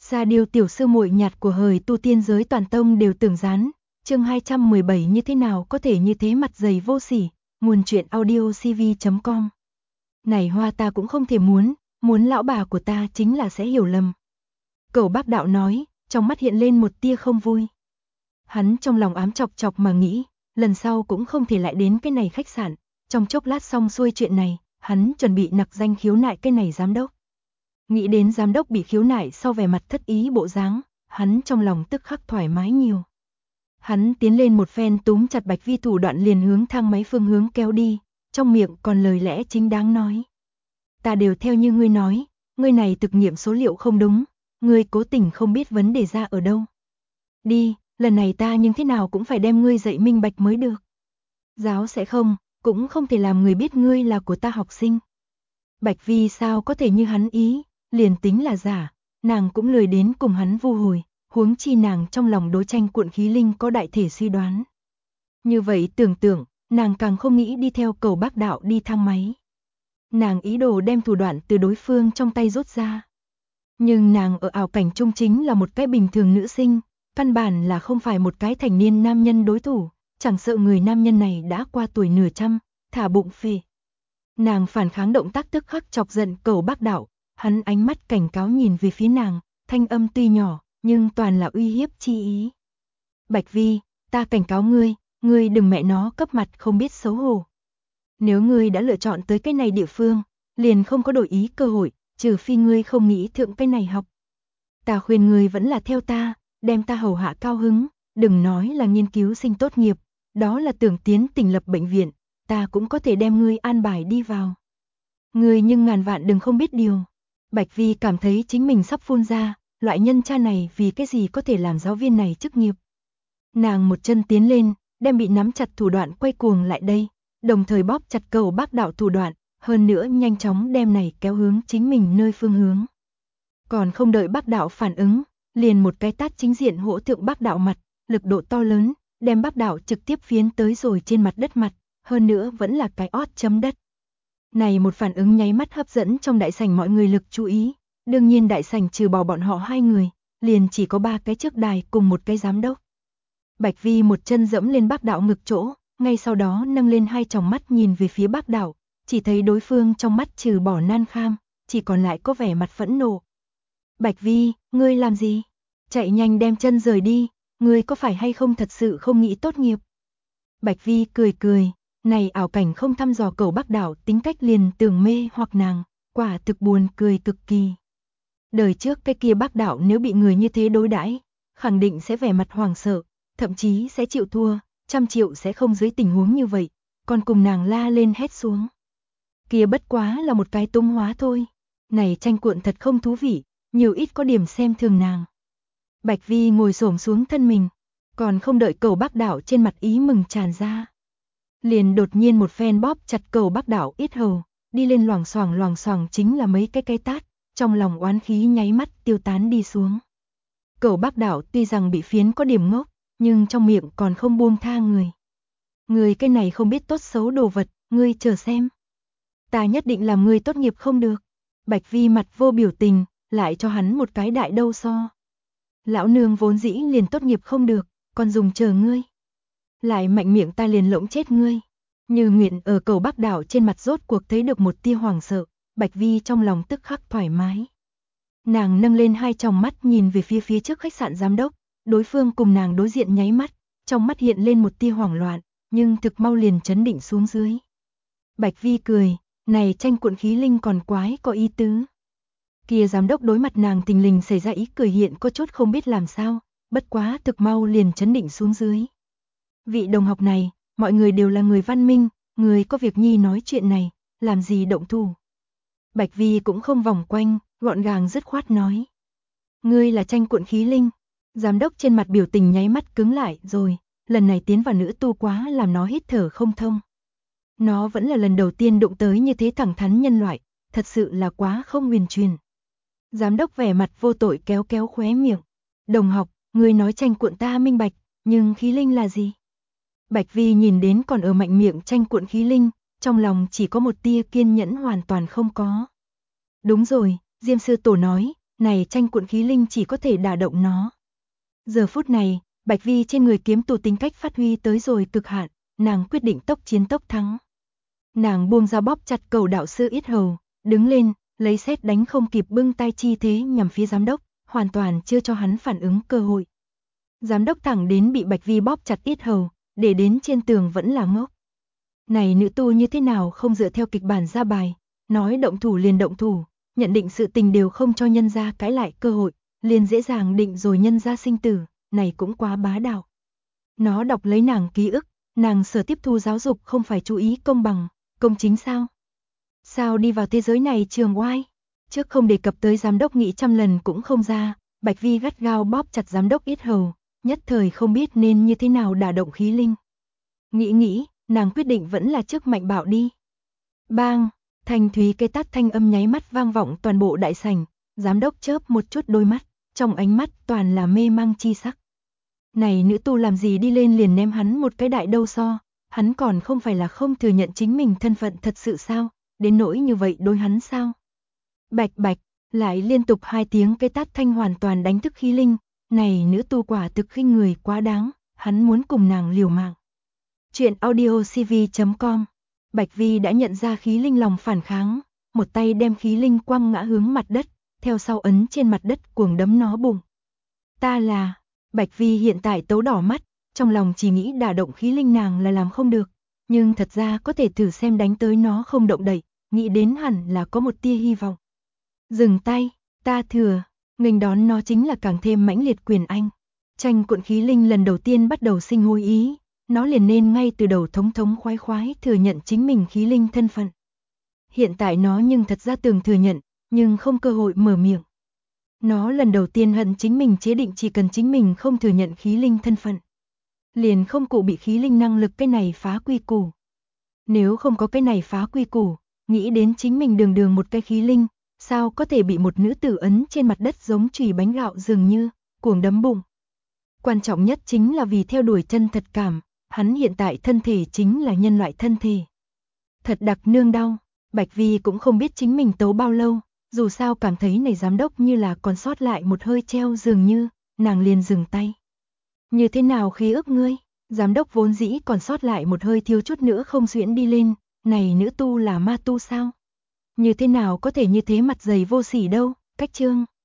Ra điều tiểu sư muội nhạt của hời tu tiên giới toàn tông đều tưởng rán. Chương 217 như thế nào có thể như thế mặt dày vô sỉ. Nguồn truyện audio cv.com. Này hoa ta cũng không thể muốn lão bà của ta chính là sẽ hiểu lầm. Cẩu Bác Đạo nói, trong mắt hiện lên một tia không vui. Hắn trong lòng ám chọc chọc mà nghĩ, lần sau cũng không thể lại đến cái này khách sạn. Trong chốc lát xong xuôi chuyện này, hắn chuẩn bị nặc danh khiếu nại cái này giám đốc. Nghĩ đến giám đốc bị khiếu nại sau vẻ mặt thất ý bộ dáng, hắn trong lòng tức khắc thoải mái nhiều. Hắn tiến lên một phen túm chặt Bạch Vi thủ đoạn liền hướng thang máy phương hướng kéo đi, trong miệng còn lời lẽ chính đáng nói. Ta đều theo như ngươi nói, ngươi này thực nghiệm số liệu không đúng, ngươi cố tình không biết vấn đề ra ở đâu. Đi, lần này ta nhưng thế nào cũng phải đem ngươi dạy minh bạch mới được. Giáo sẽ không, cũng không thể làm người biết ngươi là của ta học sinh. Bạch Vi sao có thể như hắn ý, liền tính là giả, nàng cũng lười đến cùng hắn vu hồi, huống chi nàng trong lòng đối tranh cuộn khí linh có đại thể suy đoán. Như vậy tưởng tượng, nàng càng không nghĩ đi theo Cẩu Bác Đạo đi thang máy. Nàng ý đồ đem thủ đoạn từ đối phương trong tay rút ra. Nhưng nàng ở ảo cảnh trung chính là một cái bình thường nữ sinh, căn bản là không phải một cái thành niên nam nhân đối thủ, chẳng sợ người nam nhân này đã qua tuổi nửa trăm, thả bụng phì. Nàng phản kháng động tác tức khắc chọc giận Cẩu Bác Đạo, hắn ánh mắt cảnh cáo nhìn về phía nàng, thanh âm tuy nhỏ, nhưng toàn là uy hiếp chi ý. Bạch Vi, ta cảnh cáo ngươi đừng mẹ nó cấp mặt không biết xấu hổ. Nếu ngươi đã lựa chọn tới cái này địa phương, liền không có đổi ý cơ hội, trừ phi ngươi không nghĩ thượng cái này học. Ta khuyên ngươi vẫn là theo ta, đem ta hầu hạ cao hứng, đừng nói là nghiên cứu sinh tốt nghiệp, đó là tưởng tiến tỉnh lập bệnh viện, ta cũng có thể đem ngươi an bài đi vào. Ngươi nhưng ngàn vạn đừng không biết điều. Bạch Vi cảm thấy chính mình sắp phun ra, loại nhân cha này vì cái gì có thể làm giáo viên này chức nghiệp. Nàng một chân tiến lên, đem bị nắm chặt thủ đoạn quay cuồng lại đây, đồng thời bóp chặt Cẩu Bác Đạo thủ đoạn, hơn nữa nhanh chóng đem này kéo hướng chính mình nơi phương hướng. Còn không đợi Bác Đạo phản ứng, liền một cái tát chính diện hỗ thượng Bác Đạo mặt, lực độ to lớn, đem Bác Đạo trực tiếp phiến tới rồi trên mặt đất mặt, hơn nữa vẫn là cái ót chấm đất. Này một phản ứng nháy mắt hấp dẫn trong đại sảnh mọi người lực chú ý, đương nhiên đại sảnh trừ bỏ bọn họ hai người, liền chỉ có ba cái trước đài cùng một cái giám đốc. Bạch Vi một chân dẫm lên Bác Đạo ngực chỗ, ngay sau đó nâng lên hai tròng mắt nhìn về phía Bác Đạo, chỉ thấy đối phương trong mắt trừ bỏ nan kham, chỉ còn lại có vẻ mặt phẫn nộ. Bạch Vi, ngươi làm gì? Chạy nhanh đem chân rời đi, ngươi có phải hay không thật sự không nghĩ tốt nghiệp? Bạch Vi cười cười, này ảo cảnh không thăm dò Cẩu Bác Đạo tính cách liền tưởng mê hoặc nàng, quả thực buồn cười cực kỳ. Đời trước cái kia Bác Đạo nếu bị người như thế đối đãi, khẳng định sẽ vẻ mặt hoảng sợ, thậm chí sẽ chịu thua, 100 triệu sẽ không dưới tình huống như vậy, còn cùng nàng la lên hét xuống. Kia bất quá là một cái tung hóa thôi, này tranh cuộn thật không thú vị, nhiều ít có điểm xem thường nàng. Bạch Vi ngồi xổm xuống thân mình, còn không đợi Cẩu Bác Đạo trên mặt ý mừng tràn ra. Liền đột nhiên một phen bóp chặt Cẩu Bác Đạo yết hầu, đi lên loảng xoảng chính là mấy cái tát, trong lòng oán khí nháy mắt tiêu tán đi xuống. Cẩu Bác Đạo tuy rằng bị phiến có điểm ngốc, nhưng trong miệng còn không buông tha người. Người cái này không biết tốt xấu đồ vật, ngươi chờ xem. Ta nhất định làm ngươi tốt nghiệp không được. Bạch Vi mặt vô biểu tình, lại cho hắn một cái đại đâu so. Lão nương vốn dĩ liền tốt nghiệp không được, còn dùng chờ ngươi. Lại mạnh miệng ta liền lỗng chết ngươi. Như nguyện ở Cẩu Bác Đạo trên mặt rốt cuộc thấy được một tia hoảng sợ, Bạch Vi trong lòng tức khắc thoải mái. Nàng nâng lên hai tròng mắt nhìn về phía trước khách sạn giám đốc, đối phương cùng nàng đối diện nháy mắt, trong mắt hiện lên một tia hoảng loạn, nhưng thực mau liền chấn định xuống dưới. Bạch Vi cười, này tranh cuộn khí linh còn quái có ý tứ. Kia giám đốc đối mặt nàng tình lình xảy ra ý cười hiện có chút không biết làm sao, bất quá thực mau liền chấn định xuống dưới. Vị đồng học này, mọi người đều là người văn minh, người có việc nhi nói chuyện này, làm gì động thủ. Bạch Vi cũng không vòng quanh, gọn gàng dứt khoát nói. Ngươi là tranh cuộn khí linh. Giám đốc trên mặt biểu tình nháy mắt cứng lại rồi, lần này tiến vào nữ tu quá làm nó hít thở không thông. Nó vẫn là lần đầu tiên đụng tới như thế thẳng thắn nhân loại, thật sự là quá không huyền truyền. Giám đốc vẻ mặt vô tội kéo khóe miệng. Đồng học, ngươi nói tranh cuộn ta minh bạch, nhưng khí linh là gì? Bạch Vi nhìn đến còn ở mạnh miệng tranh cuộn khí linh, trong lòng chỉ có một tia kiên nhẫn hoàn toàn không có. Đúng rồi, Diêm sư tổ nói, này tranh cuộn khí linh chỉ có thể đả động nó. Giờ phút này, Bạch Vi trên người kiếm tù tính cách phát huy tới rồi cực hạn, nàng quyết định tốc chiến tốc thắng. Nàng buông ra bóp chặt cầu đạo sư yết hầu, đứng lên, lấy sét đánh không kịp bưng tay chi thế nhằm phía giám đốc, hoàn toàn chưa cho hắn phản ứng cơ hội. Giám đốc thẳng đến bị Bạch Vi bóp chặt yết hầu, để đến trên tường vẫn là ngốc. Này nữ tu như thế nào không dựa theo kịch bản ra bài, nói động thủ liền động thủ, nhận định sự tình đều không cho nhân gia cãi lại cơ hội, liền dễ dàng định rồi nhân gia sinh tử, này cũng quá bá đạo. Nó đọc lấy nàng ký ức, nàng sở tiếp thu giáo dục không phải chú ý công bằng, công chính sao? Sao đi vào thế giới này trường oai? Trước không đề cập tới giám đốc nghĩ trăm lần cũng không ra, Bạch Vi gắt gao bóp chặt giám đốc yết hầu, nhất thời không biết nên như thế nào đả động khí linh. Nghĩ, nàng quyết định vẫn là trước mạnh bạo đi. Bang, thanh thúy cây tát thanh âm nháy mắt vang vọng toàn bộ đại sảnh, giám đốc chớp một chút đôi mắt, trong ánh mắt toàn là mê mang chi sắc. Này nữ tu làm gì đi lên liền ném hắn một cái đại đâu so, hắn còn không phải là không thừa nhận chính mình thân phận thật sự sao, đến nỗi như vậy đối hắn sao? Bạch bạch, lại liên tục 2 tiếng cây tát thanh hoàn toàn đánh thức khí linh, này nữ tu quả thực khinh người quá đáng, hắn muốn cùng nàng liều mạng. Chuyện audiocv.com. Bạch Vi đã nhận ra khí linh lòng phản kháng, một tay đem khí linh quăng ngã hướng mặt đất, theo sau ấn trên mặt đất cuồng đấm nó bụng. Ta là, Bạch Vi hiện tại tấu đỏ mắt, trong lòng chỉ nghĩ đả động khí linh nàng là làm không được, nhưng thật ra có thể thử xem đánh tới nó không động đậy, nghĩ đến hẳn là có một tia hy vọng. Dừng tay, ta thừa, nghênh đón nó chính là càng thêm mãnh liệt quyền anh. Tranh cuộn khí linh lần đầu tiên bắt đầu sinh hối ý, nó liền nên ngay từ đầu thống khoái thừa nhận chính mình khí linh thân phận. Hiện tại nó nhưng thật ra từng thừa nhận, nhưng không cơ hội mở miệng. Nó lần đầu tiên hận chính mình chế định chỉ cần chính mình không thừa nhận khí linh thân phận, liền không cụ bị khí linh năng lực cái này phá quy củ. Nếu không có cái này phá quy củ, nghĩ đến chính mình đường một cái khí linh, sao có thể bị một nữ tử ấn trên mặt đất giống chùy bánh gạo dường như, cuồng đấm bụng. Quan trọng nhất chính là vì theo đuổi chân thật cảm, hắn hiện tại thân thể chính là nhân loại thân thể. Thật đặc nương đau, Bạch Vi cũng không biết chính mình tấu bao lâu, dù sao cảm thấy này giám đốc như là còn sót lại một hơi treo dường như, nàng liền dừng tay. Như thế nào khí ức ngươi? Giám đốc vốn dĩ còn sót lại một hơi thiếu chút nữa không xuyễn đi lên, này nữ tu là ma tu sao? Như thế nào có thể như thế mặt dày vô sỉ đâu, cách chương.